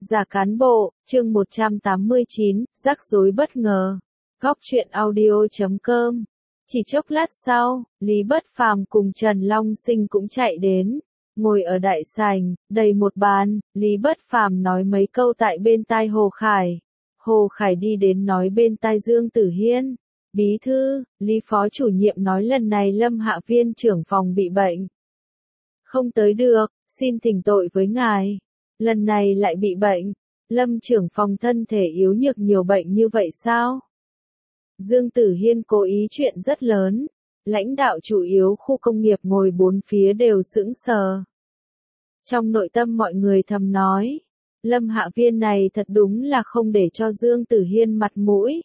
Giả cán bộ, chương 189, rắc rối bất ngờ. Góc truyện audio.com. Chỉ chốc lát sau, Lý Bất Phàm cùng Trần Long Sinh cũng chạy đến. Ngồi ở đại sảnh, đầy một bàn, Lý Bất Phàm nói mấy câu tại bên tai Hồ Khải. Hồ Khải đi đến nói bên tai Dương Tử Hiên. Bí thư, Lý Phó chủ nhiệm nói lần này Lâm Hạ Viên trưởng phòng bị bệnh. Không tới được, xin thỉnh tội với ngài. Lần này lại bị bệnh. Lâm trưởng phòng thân thể yếu nhược nhiều bệnh như vậy sao? Dương Tử Hiên cố ý chuyện rất lớn. Lãnh đạo chủ yếu khu công nghiệp ngồi bốn phía đều sững sờ. Trong nội tâm mọi người thầm nói. Lâm Hạ Viên này thật đúng là không để cho Dương Tử Hiên mặt mũi.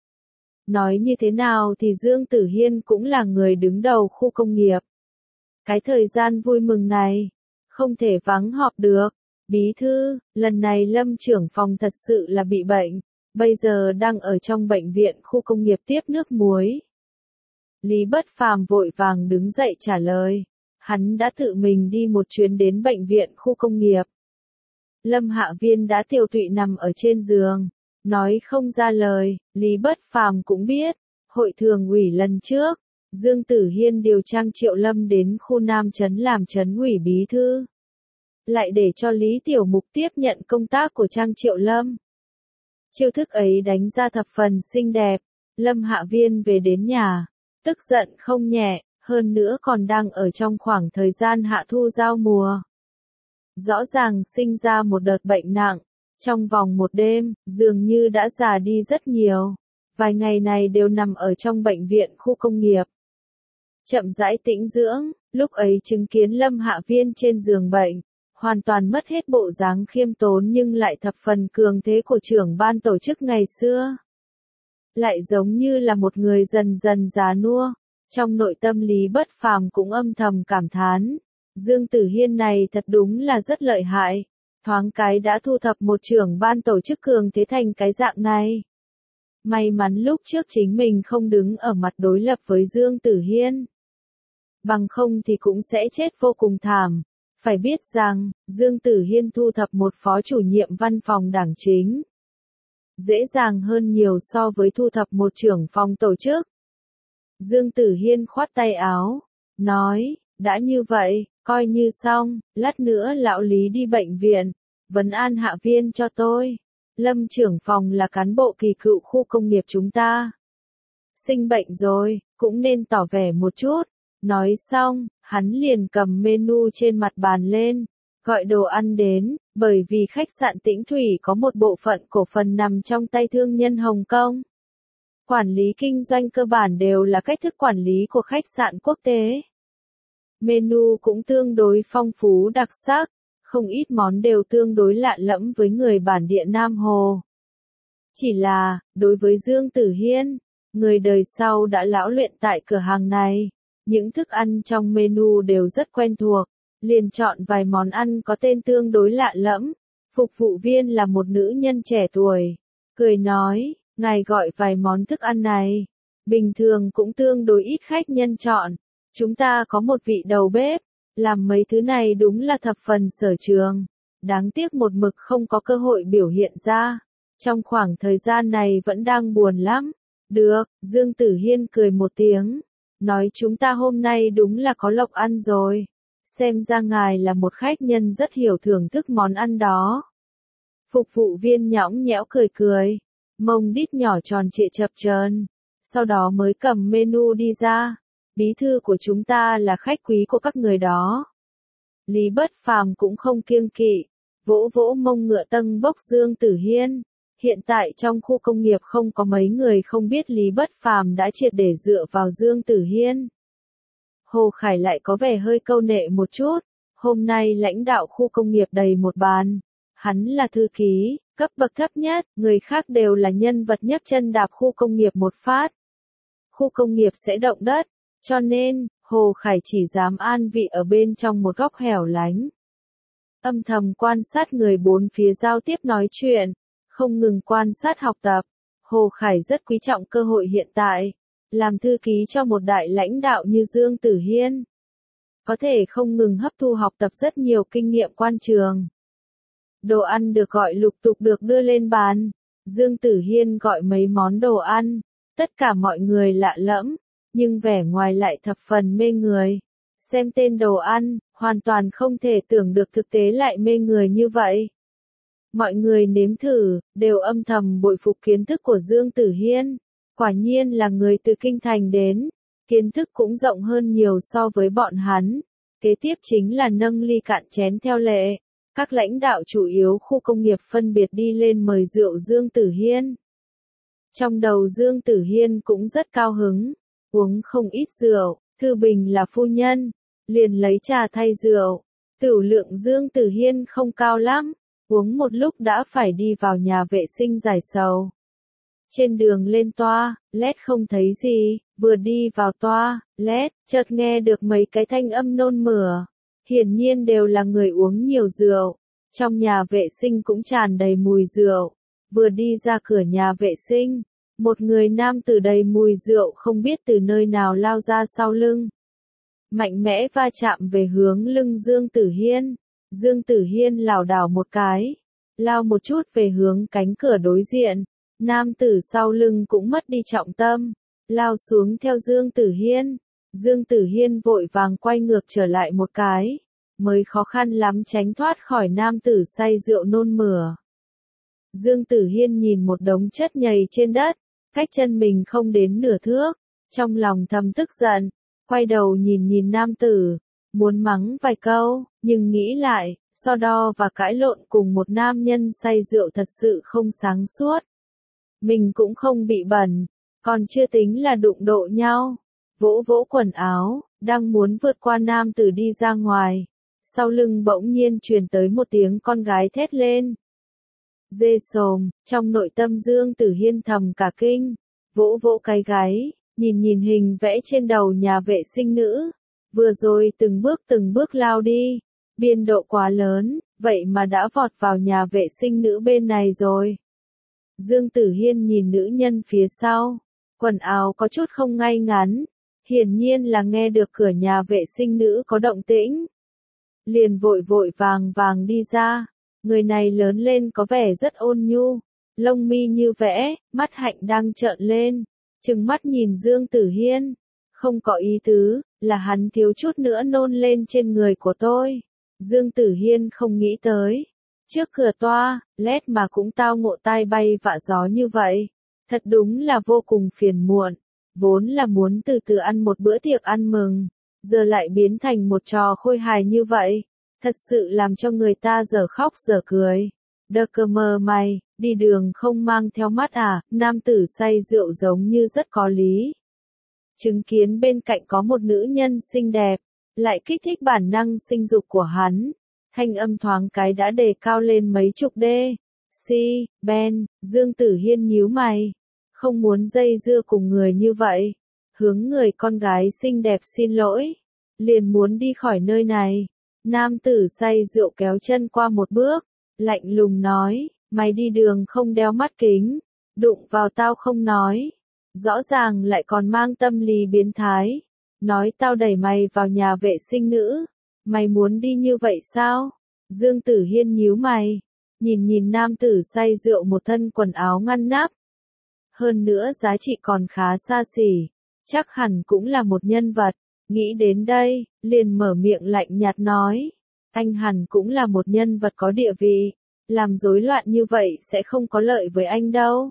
Nói như thế nào thì Dương Tử Hiên cũng là người đứng đầu khu công nghiệp. Cái thời gian vui mừng này, không thể vắng họp được. Bí thư, lần này Lâm trưởng phòng thật sự là bị bệnh, bây giờ đang ở trong bệnh viện khu công nghiệp tiếp nước muối. Lý Bất Phàm vội vàng đứng dậy trả lời, hắn đã tự mình đi một chuyến đến bệnh viện khu công nghiệp. Lâm Hạ Viên đã tiều tụy nằm ở trên giường, nói không ra lời. Lý Bất Phàm cũng biết, hội thường ủy lần trước, Dương Tử Hiên điều Trang Triệu Lâm đến khu Nam Trấn làm trấn ủy bí thư. Lại để cho Lý Tiểu Mục tiếp nhận công tác của Trang Triệu Lâm. Chiêu thức ấy đánh ra thập phần xinh đẹp. Lâm Hạ Viên về đến nhà, tức giận không nhẹ, hơn nữa còn đang ở trong khoảng thời gian hạ thu giao mùa. Rõ ràng sinh ra một đợt bệnh nặng, trong vòng một đêm, dường như đã già đi rất nhiều. Vài ngày này đều nằm ở trong bệnh viện khu công nghiệp. Chậm rãi tĩnh dưỡng, lúc ấy chứng kiến Lâm Hạ Viên trên giường bệnh, hoàn toàn mất hết bộ dáng khiêm tốn nhưng lại thập phần cường thế của trưởng ban tổ chức ngày xưa. Lại giống như là một người dần dần già nua. Trong nội tâm Lý Bất Phàm cũng âm thầm cảm thán. Dương Tử Hiên này thật đúng là rất lợi hại. Thoáng cái đã thu thập một trưởng ban tổ chức cường thế thành cái dạng này. May mắn lúc trước chính mình không đứng ở mặt đối lập với Dương Tử Hiên. Bằng không thì cũng sẽ chết vô cùng thảm. Phải biết rằng, Dương Tử Hiên thu thập một phó chủ nhiệm văn phòng đảng chính. Dễ dàng hơn nhiều so với thu thập một trưởng phòng tổ chức. Dương Tử Hiên khoát tay áo, nói, đã như vậy, coi như xong, lát nữa lão Lý đi bệnh viện, vấn an Hạ Viên cho tôi. Lâm trưởng phòng là cán bộ kỳ cựu khu công nghiệp chúng ta. Sinh bệnh rồi, cũng nên tỏ vẻ một chút. Nói xong, hắn liền cầm menu trên mặt bàn lên, gọi đồ ăn đến, bởi vì khách sạn Tĩnh Thủy có một bộ phận cổ phần nằm trong tay thương nhân Hồng Kông. Quản lý kinh doanh cơ bản đều là cách thức quản lý của khách sạn quốc tế. Menu cũng tương đối phong phú đặc sắc, không ít món đều tương đối lạ lẫm với người bản địa Nam Hồ. Chỉ là, đối với Dương Tử Hiên, người đời sau đã lão luyện tại cửa hàng này. Những thức ăn trong menu đều rất quen thuộc, liền chọn vài món ăn có tên tương đối lạ lẫm. Phục vụ viên là một nữ nhân trẻ tuổi, cười nói, ngài gọi vài món thức ăn này. Bình thường cũng tương đối ít khách nhân chọn, chúng ta có một vị đầu bếp, làm mấy thứ này đúng là thập phần sở trường. Đáng tiếc một mực không có cơ hội biểu hiện ra, trong khoảng thời gian này vẫn đang buồn lắm. Được, Dương Tử Hiên cười một tiếng. Nói chúng ta hôm nay đúng là có lộc ăn rồi. Xem ra ngài là một khách nhân rất hiểu thưởng thức món ăn đó. Phục vụ viên nhõng nhẽo cười cười. Mông đít nhỏ tròn trịa chập chờn. Sau đó mới cầm menu đi ra. Bí thư của chúng ta là khách quý của các người đó. Lý Bất Phàm cũng không kiêng kỵ. Vỗ vỗ mông ngựa tâng bốc Dương Tử Hiên. Hiện tại trong khu công nghiệp không có mấy người không biết Lý Bất Phàm đã triệt để dựa vào Dương Tử Hiên. Hồ Khải lại có vẻ hơi câu nệ một chút, hôm nay lãnh đạo khu công nghiệp đầy một bàn. Hắn là thư ký, cấp bậc thấp nhất, người khác đều là nhân vật nhấc chân đạp khu công nghiệp một phát. Khu công nghiệp sẽ động đất, cho nên, Hồ Khải chỉ dám an vị ở bên trong một góc hẻo lánh. Âm thầm quan sát người bốn phía giao tiếp nói chuyện. Không ngừng quan sát học tập, Hồ Khải rất quý trọng cơ hội hiện tại, làm thư ký cho một đại lãnh đạo như Dương Tử Hiên. Có thể không ngừng hấp thu học tập rất nhiều kinh nghiệm quan trường. Đồ ăn được gọi lục tục được đưa lên bàn. Dương Tử Hiên gọi mấy món đồ ăn. Tất cả mọi người lạ lẫm, nhưng vẻ ngoài lại thập phần mê người. Xem tên đồ ăn, hoàn toàn không thể tưởng được thực tế lại mê người như vậy. Mọi người nếm thử, đều âm thầm bội phục kiến thức của Dương Tử Hiên. Quả nhiên là người từ kinh thành đến, kiến thức cũng rộng hơn nhiều so với bọn hắn. Kế tiếp chính là nâng ly cạn chén theo lệ. Các lãnh đạo chủ yếu khu công nghiệp phân biệt đi lên mời rượu Dương Tử Hiên. Trong đầu Dương Tử Hiên cũng rất cao hứng, uống không ít rượu, Thư Bình là phu nhân, liền lấy trà thay rượu. Tửu lượng Dương Tử Hiên không cao lắm, uống một lúc đã phải đi vào nhà vệ sinh giải sầu. Trên đường lên toa, lét không thấy gì, vừa đi vào toa, lét, chợt nghe được mấy cái thanh âm nôn mửa. Hiển nhiên đều là người uống nhiều rượu. Trong nhà vệ sinh cũng tràn đầy mùi rượu. Vừa đi ra cửa nhà vệ sinh, một người nam tử đầy mùi rượu không biết từ nơi nào lao ra sau lưng. Mạnh mẽ va chạm về hướng lưng Dương Tử Hiên. Dương Tử Hiên lảo đảo một cái, lao một chút về hướng cánh cửa đối diện. Nam tử sau lưng cũng mất đi trọng tâm, lao xuống theo Dương Tử Hiên. Dương Tử Hiên vội vàng quay ngược trở lại một cái, mới khó khăn lắm tránh thoát khỏi nam tử say rượu nôn mửa. Dương Tử Hiên nhìn một đống chất nhầy trên đất, cách chân mình không đến nửa thước, trong lòng thầm tức giận, quay đầu nhìn nam tử, muốn mắng vài câu, nhưng nghĩ lại, so đo và cãi lộn cùng một nam nhân say rượu thật sự không sáng suốt. Mình cũng không bị bẩn, còn chưa tính là đụng độ nhau. Vỗ vỗ quần áo, đang muốn vượt qua nam tử đi ra ngoài. Sau lưng bỗng nhiên truyền tới một tiếng con gái thét lên. Dê xồm, trong nội tâm Dương Tử Hiên thầm cả kinh. Vỗ vỗ cái gáy, nhìn hình vẽ trên đầu nhà vệ sinh nữ. Vừa rồi từng bước lao đi. Biên độ quá lớn, vậy mà đã vọt vào nhà vệ sinh nữ bên này rồi. Dương Tử Hiên nhìn nữ nhân phía sau. Quần áo có chút không ngay ngắn. Hiển nhiên là nghe được cửa nhà vệ sinh nữ có động tĩnh. Liền vội vàng đi ra. Người này lớn lên có vẻ rất ôn nhu. Lông mi như vẽ, mắt hạnh đang trợn lên. Trừng mắt nhìn Dương Tử Hiên. Không có ý tứ, là hắn thiếu chút nữa nôn lên trên người của tôi. Dương Tử Hiên không nghĩ tới. Trước cửa toa, lét mà cũng tao ngộ tai bay vạ gió như vậy. Thật đúng là vô cùng phiền muộn. Vốn là muốn từ từ ăn một bữa tiệc ăn mừng, giờ lại biến thành một trò khôi hài như vậy. Thật sự làm cho người ta dở khóc dở cười. Đơ cơ mơ mày, đi đường không mang theo mắt à, nam tử say rượu giống như rất có lý. Chứng kiến bên cạnh có một nữ nhân xinh đẹp, lại kích thích bản năng sinh dục của hắn. Thanh âm thoáng cái đã đề cao lên mấy chục đê. Ben, Dương Tử Hiên nhíu mày. Không muốn dây dưa cùng người như vậy. Hướng người con gái xinh đẹp xin lỗi. Liền muốn đi khỏi nơi này. Nam tử say rượu kéo chân qua một bước. Lạnh lùng nói, mày đi đường không đeo mắt kính. Đụng vào tao không nói. Rõ ràng lại còn mang tâm lý biến thái. Nói tao đẩy mày vào nhà vệ sinh nữ. Mày muốn đi như vậy sao? Dương Tử Hiên nhíu mày. Nhìn nam tử say rượu một thân quần áo ngăn nắp. Hơn nữa giá trị còn khá xa xỉ. Chắc hẳn cũng là một nhân vật. Nghĩ đến đây, liền mở miệng lạnh nhạt nói. Anh hẳn cũng là một nhân vật có địa vị. Làm rối loạn như vậy sẽ không có lợi với anh đâu.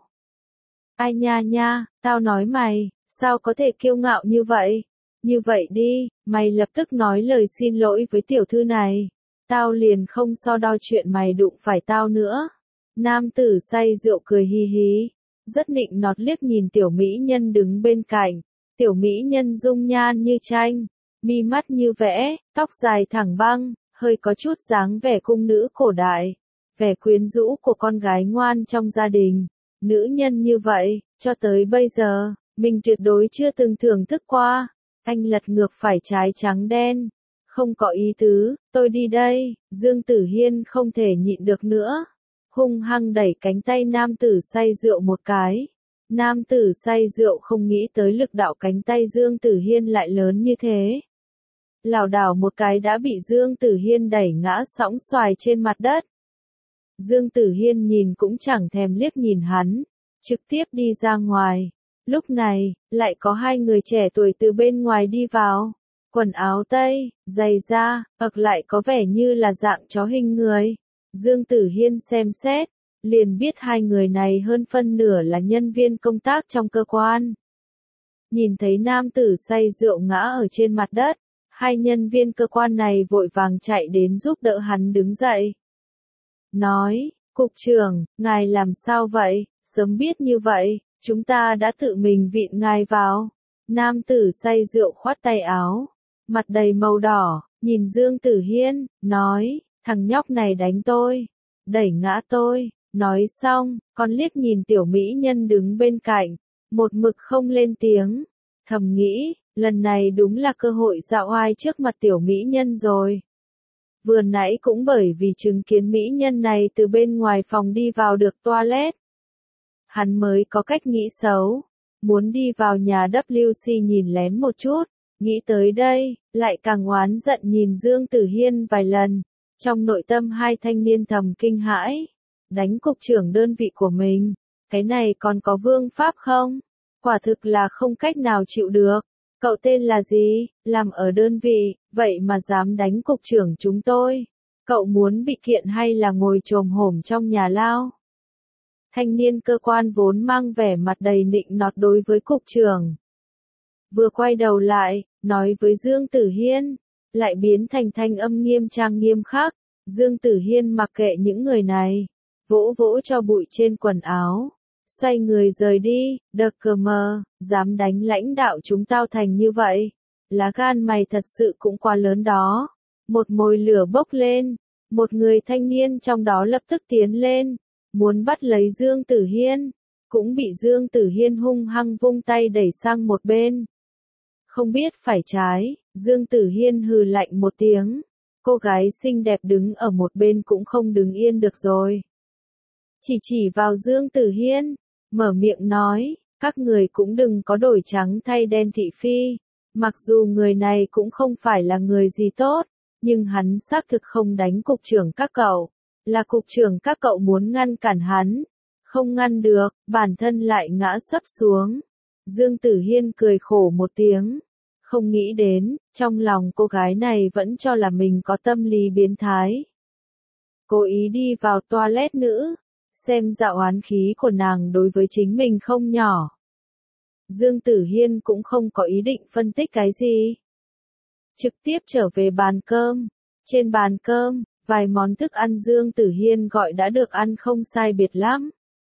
Ai nha, tao nói mày, sao có thể kiêu ngạo như vậy? Như vậy đi, mày lập tức nói lời xin lỗi với tiểu thư này. Tao liền không so đo chuyện mày đụng phải tao nữa. Nam tử say rượu cười hi hí. Rất nịnh nọt liếc nhìn tiểu mỹ nhân đứng bên cạnh. Tiểu mỹ nhân dung nhan như tranh. Mi mắt như vẽ, tóc dài thẳng băng, hơi có chút dáng vẻ cung nữ cổ đại. Vẻ quyến rũ của con gái ngoan trong gia đình. Nữ nhân như vậy, cho tới bây giờ, mình tuyệt đối chưa từng thưởng thức qua. Anh lật ngược phải trái trắng đen. Không có ý tứ, tôi đi đây. Dương Tử Hiên không thể nhịn được nữa. Hung hăng đẩy cánh tay nam tử say rượu một cái. Nam tử say rượu không nghĩ tới lực đạo cánh tay Dương Tử Hiên lại lớn như thế. Lảo đảo một cái đã bị Dương Tử Hiên đẩy ngã sõng xoài trên mặt đất. Dương Tử Hiên nhìn cũng chẳng thèm liếc nhìn hắn, trực tiếp đi ra ngoài. Lúc này, lại có hai người trẻ tuổi từ bên ngoài đi vào. Quần áo tây, giày da, lại có vẻ như là dạng chó hình người. Dương Tử Hiên xem xét, liền biết hai người này hơn phân nửa là nhân viên công tác trong cơ quan. Nhìn thấy nam tử say rượu ngã ở trên mặt đất, hai nhân viên cơ quan này vội vàng chạy đến giúp đỡ hắn đứng dậy. Nói, cục trưởng, ngài làm sao vậy, sớm biết như vậy, chúng ta đã tự mình vịn ngài vào. Nam tử say rượu khoát tay áo, mặt đầy màu đỏ, nhìn Dương Tử Hiên, nói, thằng nhóc này đánh tôi, đẩy ngã tôi. Nói xong, còn liếc nhìn tiểu mỹ nhân đứng bên cạnh, một mực không lên tiếng, thầm nghĩ, lần này đúng là cơ hội dạo oai trước mặt tiểu mỹ nhân rồi. Vừa nãy cũng bởi vì chứng kiến mỹ nhân này từ bên ngoài phòng đi vào được toilet. Hắn mới có cách nghĩ xấu, muốn đi vào nhà WC nhìn lén một chút, nghĩ tới đây, lại càng oán giận nhìn Dương Tử Hiên vài lần, trong nội tâm hai thanh niên thầm kinh hãi. Đánh cục trưởng đơn vị của mình, cái này còn có vương pháp không? Quả thực là không cách nào chịu được. Cậu tên là gì, làm ở đơn vị, vậy mà dám đánh cục trưởng chúng tôi? Cậu muốn bị kiện hay là ngồi chồm hổm trong nhà lao? Thanh niên cơ quan vốn mang vẻ mặt đầy nịnh nọt đối với cục trưởng. Vừa quay đầu lại, nói với Dương Tử Hiên, lại biến thành thanh âm nghiêm trang nghiêm khắc. Dương Tử Hiên mặc kệ những người này, vỗ vỗ cho bụi trên quần áo, xoay người rời đi. Đợt cờ mờ, dám đánh lãnh đạo chúng tao thành như vậy, lá gan mày thật sự cũng quá lớn đó. Một mồi lửa bốc lên, một người thanh niên trong đó lập tức tiến lên, muốn bắt lấy Dương Tử Hiên, cũng bị Dương Tử Hiên hung hăng vung tay đẩy sang một bên. Không biết phải trái, Dương Tử Hiên hừ lạnh một tiếng, cô gái xinh đẹp đứng ở một bên cũng không đứng yên được rồi. Chỉ vào Dương Tử Hiên, mở miệng nói, các người cũng đừng có đổi trắng thay đen thị phi, mặc dù người này cũng không phải là người gì tốt, nhưng hắn xác thực không đánh cục trưởng các cậu, là cục trưởng các cậu muốn ngăn cản hắn, không ngăn được, bản thân lại ngã sấp xuống. Dương Tử Hiên cười khổ một tiếng, không nghĩ đến, trong lòng cô gái này vẫn cho là mình có tâm lý biến thái. Cố ý đi vào toilet nữ, xem ra oán khí của nàng đối với chính mình không nhỏ. Dương Tử Hiên cũng không có ý định phân tích cái gì. Trực tiếp trở về bàn cơm. Trên bàn cơm, vài món thức ăn Dương Tử Hiên gọi đã được ăn không sai biệt lắm.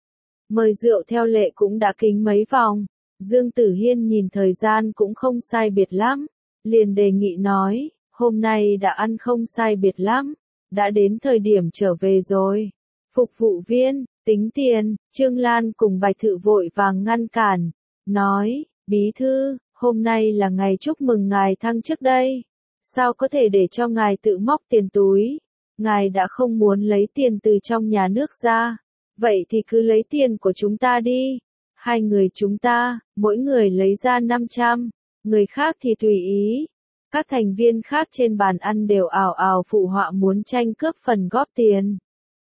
Mời rượu theo lệ cũng đã kính mấy vòng. Dương Tử Hiên nhìn thời gian cũng không sai biệt lắm, liền đề nghị nói, hôm nay đã ăn không sai biệt lắm, đã đến thời điểm trở về rồi. Phục vụ viên, tính tiền. Trương Lan cùng Bạch Thự vội vàng ngăn cản, nói, bí thư, hôm nay là ngày chúc mừng ngài thăng chức đây, sao có thể để cho ngài tự móc tiền túi, ngài đã không muốn lấy tiền từ trong nhà nước ra, vậy thì cứ lấy tiền của chúng ta đi, hai người chúng ta, mỗi người lấy ra 500, người khác thì tùy ý. Các thành viên khác trên bàn ăn đều ào ào phụ họa muốn tranh cướp phần góp tiền.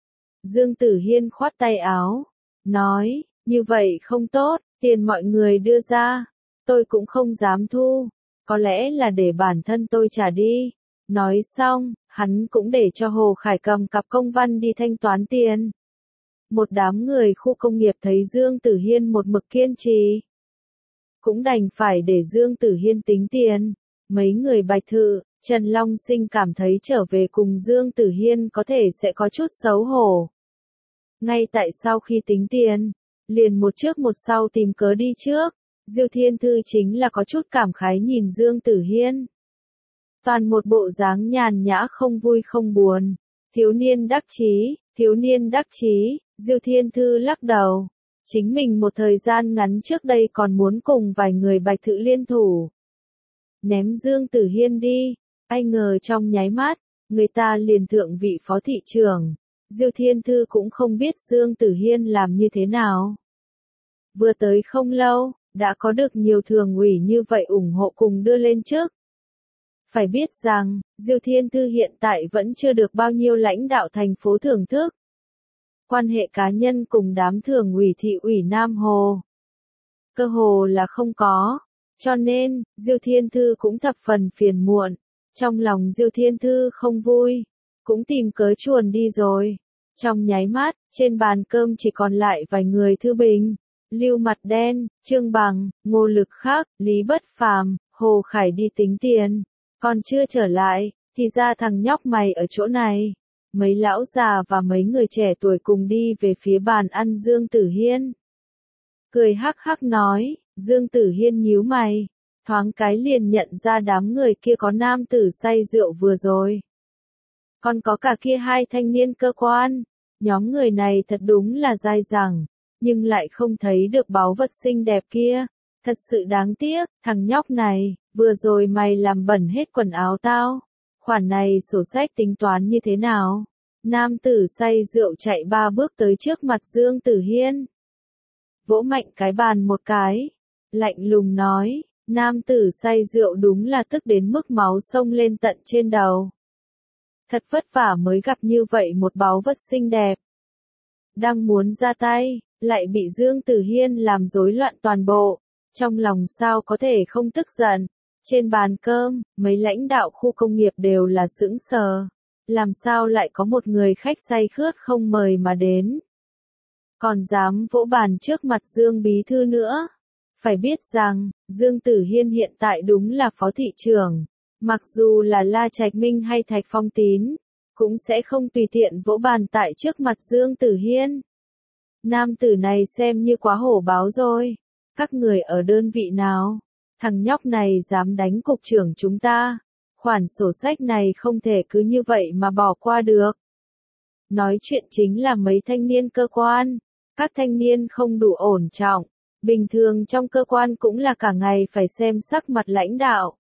Dương Tử Hiên khoát tay áo, nói, như vậy không tốt, tiền mọi người đưa ra, tôi cũng không dám thu, có lẽ là để bản thân tôi trả đi. Nói xong, hắn cũng để cho Hồ Khải cầm cặp công văn đi thanh toán tiền. Một đám người khu công nghiệp thấy Dương Tử Hiên một mực kiên trì, cũng đành phải để Dương Tử Hiên tính tiền. Mấy người Bạch Thự, Trần Long Sinh cảm thấy trở về cùng Dương Tử Hiên có thể sẽ có chút xấu hổ. Ngay tại sau khi tính tiền, liền một trước một sau tìm cớ đi trước, Diêu Thiên Thư chính là có chút cảm khái nhìn Dương Tử Hiên. Toàn một bộ dáng nhàn nhã không vui không buồn, thiếu niên đắc chí, Diêu Thiên Thư lắc đầu. Chính mình một thời gian ngắn trước đây còn muốn cùng vài người Bạch Thự liên thủ, ném Dương Tử Hiên đi, ai ngờ trong nháy mắt, người ta liền thượng vị phó thị trưởng. Diêu Thiên Thư cũng không biết Dương Tử Hiên làm như thế nào. Vừa tới không lâu, đã có được nhiều thường ủy như vậy ủng hộ cùng đưa lên chức. Phải biết rằng, Diêu Thiên Thư hiện tại vẫn chưa được bao nhiêu lãnh đạo thành phố thưởng thức. quan hệ cá nhân cùng đám thường ủy thị ủy Nam Hồ. Cơ hồ là không có, cho nên, Diêu Thiên Thư cũng thập phần phiền muộn, trong lòng Diêu Thiên Thư không vui, cũng tìm cớ chuồn đi rồi. Trong nháy mắt, trên bàn cơm chỉ còn lại vài người Thư Bình, Lưu Mặt Đen, Trương Bằng, Ngô Lực Khắc, Lý Bất Phàm, Hồ Khải đi tính tiền, còn chưa trở lại, thì ra thằng nhóc mày ở chỗ này. Mấy lão già và mấy người trẻ tuổi cùng đi về phía bàn ăn Dương Tử Hiên. Cười hắc hắc nói, Dương Tử Hiên nhíu mày, thoáng cái liền nhận ra đám người kia có nam tử say rượu vừa rồi. Còn có cả kia hai thanh niên cơ quan, nhóm người này thật đúng là dai dẳng, nhưng lại không thấy được báu vật xinh đẹp kia. Thật sự đáng tiếc, thằng nhóc này, vừa rồi mày làm bẩn hết quần áo tao. Khoản này sổ sách tính toán như thế nào? Nam tử say rượu chạy 3 bước tới trước mặt Dương Tử Hiên. Vỗ mạnh cái bàn một cái. Lạnh lùng nói, nam tử say rượu đúng là tức đến mức máu sông lên tận trên đầu. Thật vất vả mới gặp như vậy một báu vật xinh đẹp. Đang muốn ra tay, lại bị Dương Tử Hiên làm rối loạn toàn bộ. Trong lòng sao có thể không tức giận. Trên bàn cơm, mấy lãnh đạo khu công nghiệp đều là sững sờ. Làm sao lại có một người khách say khướt không mời mà đến. Còn dám vỗ bàn trước mặt Dương Bí Thư nữa. Phải biết rằng, Dương Tử Hiên hiện tại đúng là phó thị trưởng. Mặc dù là La Trạch Minh hay Thạch Phong Tín, cũng sẽ không tùy tiện vỗ bàn tại trước mặt Dương Tử Hiên. Nam tử này xem như quá hổ báo rồi. Các người ở đơn vị nào? Thằng nhóc này dám đánh cục trưởng chúng ta. Khoản sổ sách này không thể cứ như vậy mà bỏ qua được. Nói chuyện chính là mấy thanh niên cơ quan. Các thanh niên không đủ ổn trọng. Bình thường trong cơ quan cũng là cả ngày phải xem sắc mặt lãnh đạo.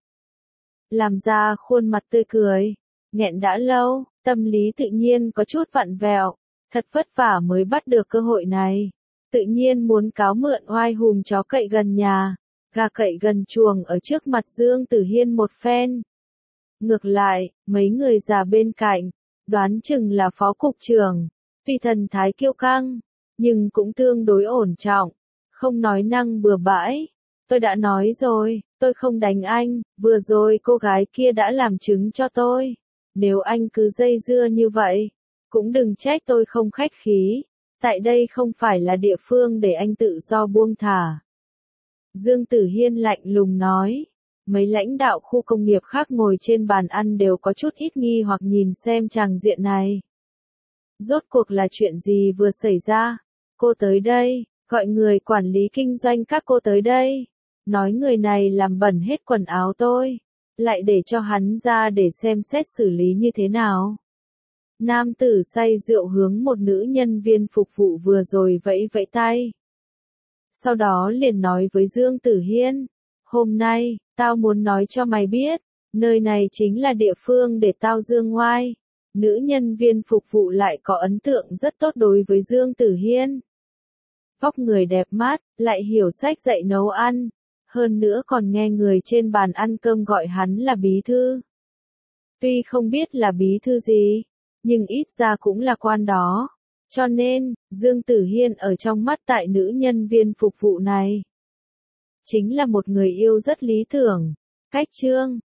Làm ra khuôn mặt tươi cười. Nghẹn đã lâu, tâm lý tự nhiên có chút vặn vẹo. Thật vất vả mới bắt được cơ hội này. Tự nhiên muốn cáo mượn oai hùng chó cậy gần nhà. Gà cậy gần chuồng ở trước mặt Dương Tử Hiên một phen. Ngược lại, mấy người già bên cạnh, đoán chừng là phó cục trưởng, tuy thần thái kiêu căng, nhưng cũng tương đối ổn trọng, không nói năng bừa bãi. Tôi đã nói rồi, tôi không đánh anh, vừa rồi cô gái kia đã làm chứng cho tôi. Nếu anh cứ dây dưa như vậy, cũng đừng trách tôi không khách khí. Tại đây không phải là địa phương để anh tự do buông thả. Dương Tử Hiên lạnh lùng nói. Mấy lãnh đạo khu công nghiệp khác ngồi trên bàn ăn đều có chút ít nghi hoặc nhìn xem tràng diện này. Rốt cuộc là chuyện gì vừa xảy ra? Cô tới đây, gọi người quản lý kinh doanh các cô tới đây. Nói người này làm bẩn hết quần áo tôi. Lại để cho hắn ra để xem xét xử lý như thế nào. Nam tử say rượu hướng một nữ nhân viên phục vụ vừa rồi vẫy vẫy tay. Sau đó liền nói với Dương Tử Hiên. Hôm nay, tao muốn nói cho mày biết, nơi này chính là địa phương để tao dương ngoai. Nữ nhân viên phục vụ lại có ấn tượng rất tốt đối với Dương Tử Hiên. Vóc người đẹp mát, lại hiểu sách dạy nấu ăn. Hơn nữa còn nghe người trên bàn ăn cơm gọi hắn là bí thư. Tuy không biết là bí thư gì, nhưng ít ra cũng là quan đó. Cho nên, Dương Tử Hiên ở trong mắt tại nữ nhân viên phục vụ này chính là một người yêu rất lý tưởng. Cách Trương,